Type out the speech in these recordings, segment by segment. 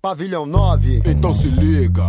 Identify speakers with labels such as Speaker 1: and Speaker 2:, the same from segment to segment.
Speaker 1: Pavilhão 9.
Speaker 2: Então se liga.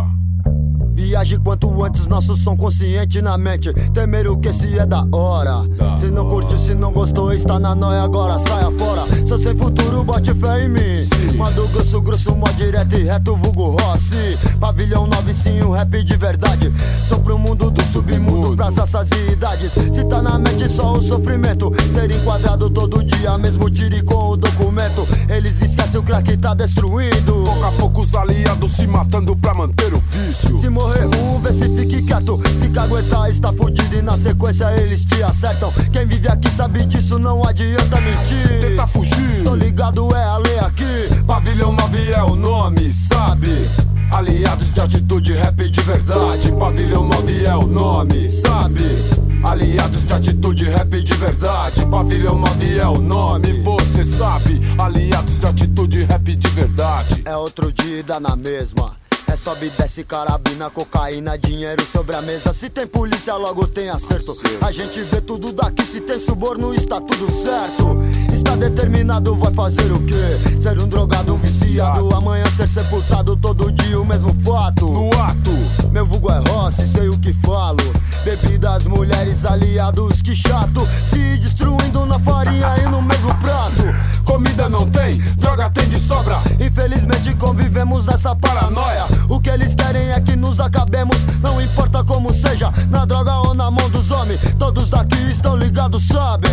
Speaker 1: Viaje quanto antes, nosso som consciente na mente. Temer o que se é da hora. Se não curtiu, se não gostou, está na nóia, agora saia fora. Sou sem futuro, bote fé em mim.
Speaker 2: Sim.
Speaker 1: Mando grosso, mó direto e reto, vulgo Rossi. Pavilhão 9, sim, um rap de verdade. Sou pro mundo do submundo, pras essas idades. Se tá na mente só o sofrimento, ser enquadrado todo dia, mesmo tire com o documento. Eles esquecem o crack tá destruindo.
Speaker 2: Pouco a pouco os aliados se matando pra manter o vício.
Speaker 1: Se morrer um, vê se fique quieto. Se caguetar, está fudido e na sequência eles te acertam. Quem vive aqui sabe disso, não adianta mentir.
Speaker 2: Tenta fugir,
Speaker 1: tô ligado, é a lei aqui.
Speaker 2: Pavilhão 9 é o nome, sabe? Aliados de atitude, rap de verdade. Pavilhão 9 é o nome, sabe? Aliados de atitude, rap de verdade. Pavilhão 9 é o nome, você sabe. Aliados de atitude, rap de verdade.
Speaker 1: É outro dia e dá na mesma. É sobe, desce, carabina, cocaína, dinheiro sobre a mesa. Se tem polícia, logo tem acerto. A gente vê tudo daqui, se tem suborno, está tudo certo. Está determinado, vai fazer o quê? Ser um drogado, um viciado, amanhã ser sepultado, todo dia o mesmo fato.
Speaker 2: No ato,
Speaker 1: meu vulgo é Rossi, sei o que falo. Bebidas, mulheres, aliados, que chato. Se destruindo na farinha e no mesmo prato.
Speaker 2: Comida não tem, droga tem de sobra.
Speaker 1: Infelizmente convivemos nessa paranoia. O que eles querem é que nos acabemos, não importa como seja, na droga ou na mão dos homens. Todos daqui estão ligados, sabem.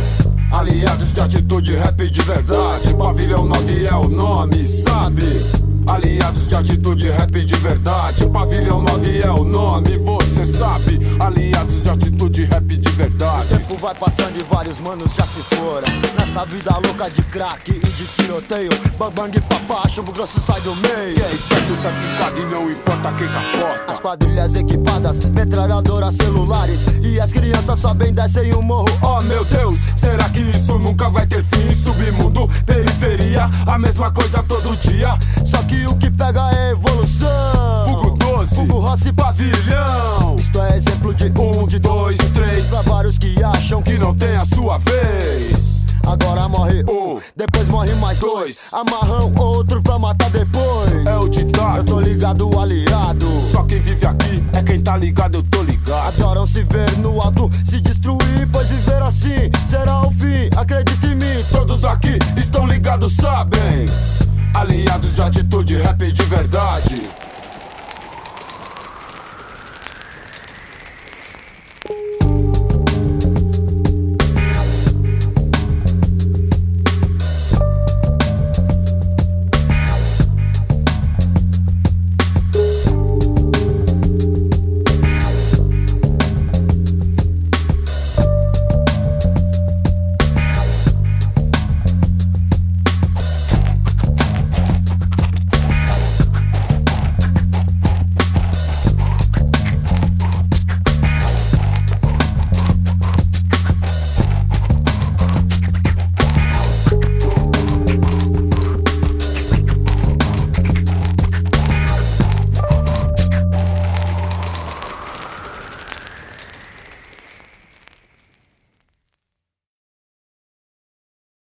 Speaker 2: Aliados de atitude, rap de verdade. Pavilhão 9 é o nome, sabe? Aliados de atitude, rap de verdade. Pavilhão 9 é o nome, você sabe. Aliados de atitude, rap de verdade.
Speaker 1: O tempo vai passando e vários manos já se foram. Nessa vida louca de crack e de tiroteio. Bang bang papá, chumbo grosso sai do meio.
Speaker 2: Quem é esperto sai ficado e não importa quem capota.
Speaker 1: As quadrilhas equipadas, metralhadoras, celulares. E as crianças sobem, descem o morro.
Speaker 2: Oh meu Deus, será que isso nunca vai ter fim? Submundo, periferia, a mesma coisa todo dia.
Speaker 1: Só que o que pega é evolução.
Speaker 2: Vulgo 12,
Speaker 1: vulgo Rossi,
Speaker 2: Pavilhão.
Speaker 1: Isto é exemplo de
Speaker 2: 1, de 2, 3.
Speaker 1: Pra vários que acham
Speaker 2: que não tem a sua vez.
Speaker 1: Agora morre um, depois morre mais dois. Amarram outro pra matar depois.
Speaker 2: É o ditado,
Speaker 1: eu tô ligado, aliado.
Speaker 2: Só quem vive aqui é quem tá ligado, eu tô ligado.
Speaker 1: Adoram se ver no alto, se destruir, pois viver assim será o fim, acredita em mim.
Speaker 2: Todos aqui estão ligados, sabem. Aliados de atitude, rap de verdade.